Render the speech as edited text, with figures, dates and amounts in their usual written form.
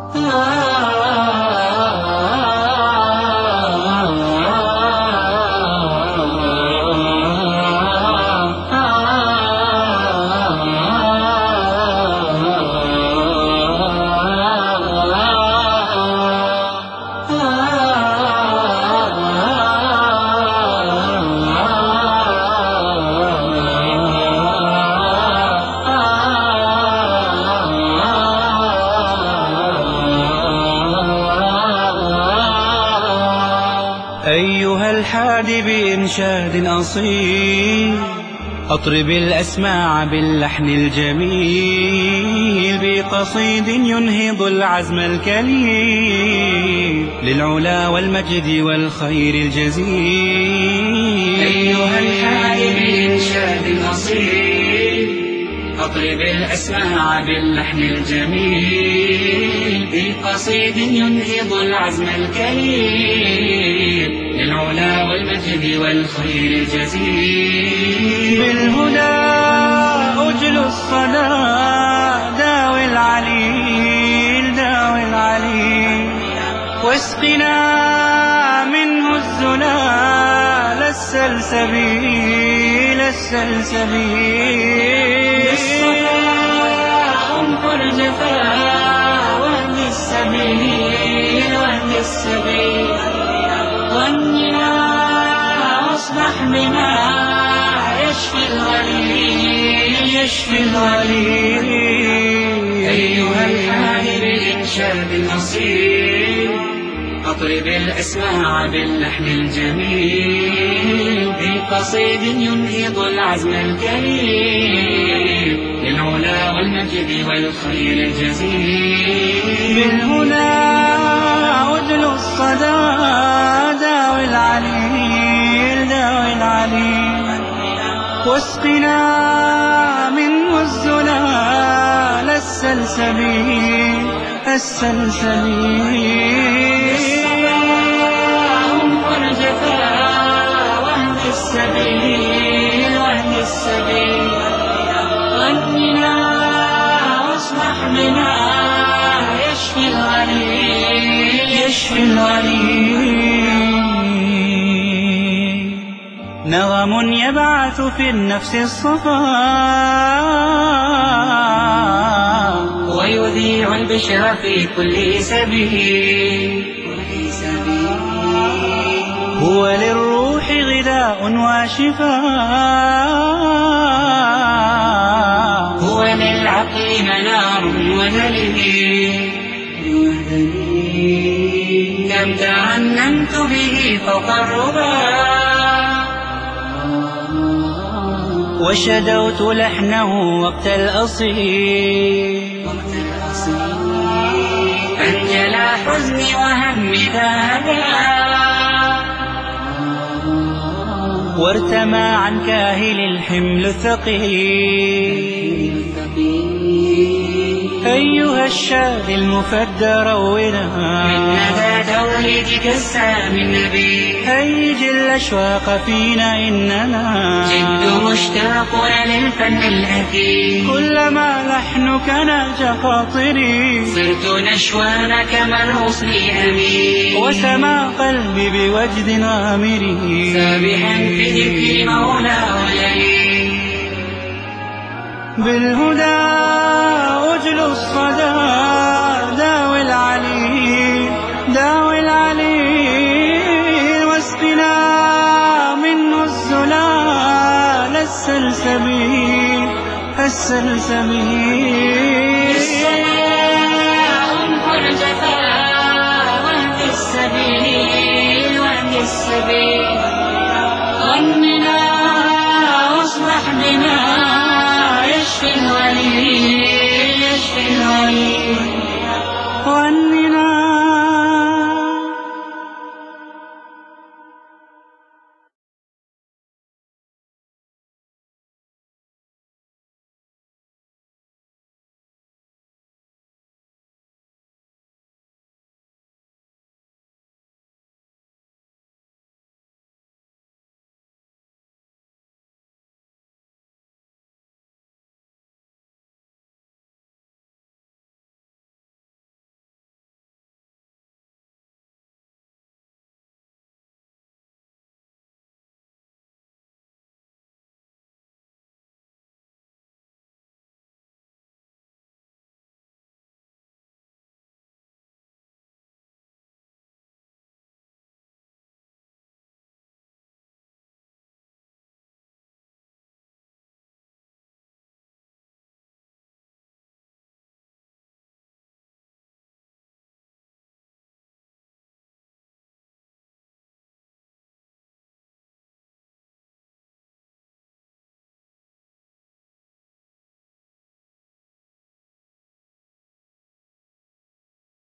أيها الحادي بإنشاد أصيل، أطرب الأسماع باللحن الجميل، بقصيد ينهض العزم الكليل للعلا والمجد والخير الجزيل. أيها الحادي بإنشاد أصيل، أطرب الأسماع باللحن الجميل، بقصيد ينهض العزم الكليل للعلا والمجد والخير الجزيل. بالهدى أجل الصدى، داوي العليل داوي العليل، واسقنا منه الزلال السلسبيل السلسبيل. بالصفا انقر جفا واهد السبيل واهد السبيل، غننا واصبح بنا يشفي الغليل يشفي الغليل. أيها الحادي بالإنشاد الأصيل، أطرب الأسماع باللحن الجميل، بقصيد ينهض العزم الكريم للعلا والمجد والخير الجزيل. بالهدى أجل الصدى، داوي العليل داوي العليل، واسقنا منه الزلال السلسبيل السلسبيل. انقر جفا واهد السبيل واهد السبيل، غننا واصبح بنا يشفي الغليل يشفي الغليل. نغم يبعث في النفس الصفاء، ويذيع البشر في كل سبيل. هو للروح غذاء وشفاء، هو للعقل منار ودليل. كم تعننت به فوق الربا، وشدوت لحنه وقت الأصيل، أنجلى حزني وهمي ذهبا، وارتمى عن كاهل الحمل الثقيل. أيها الشاذ المفدى رونا من ندى توليدك السامي النبي، هيج الأشواق فينا إننا جد مشتاقون للفن الأثير. كلما لحنك ناج خاطري، صرت نشوان كما الغصن أمين، وسما قلبي بوجد غامري، سابحا في ذكر مولاه الأليم. بالهدى أجل الصدى، داوي العليل داوي العليل، واسقنا منه الزلال السلسبيل السلسبيل. انقر جفا واهد السبيل واهد السبيل، غننا واصبح بنا يشفي الغليل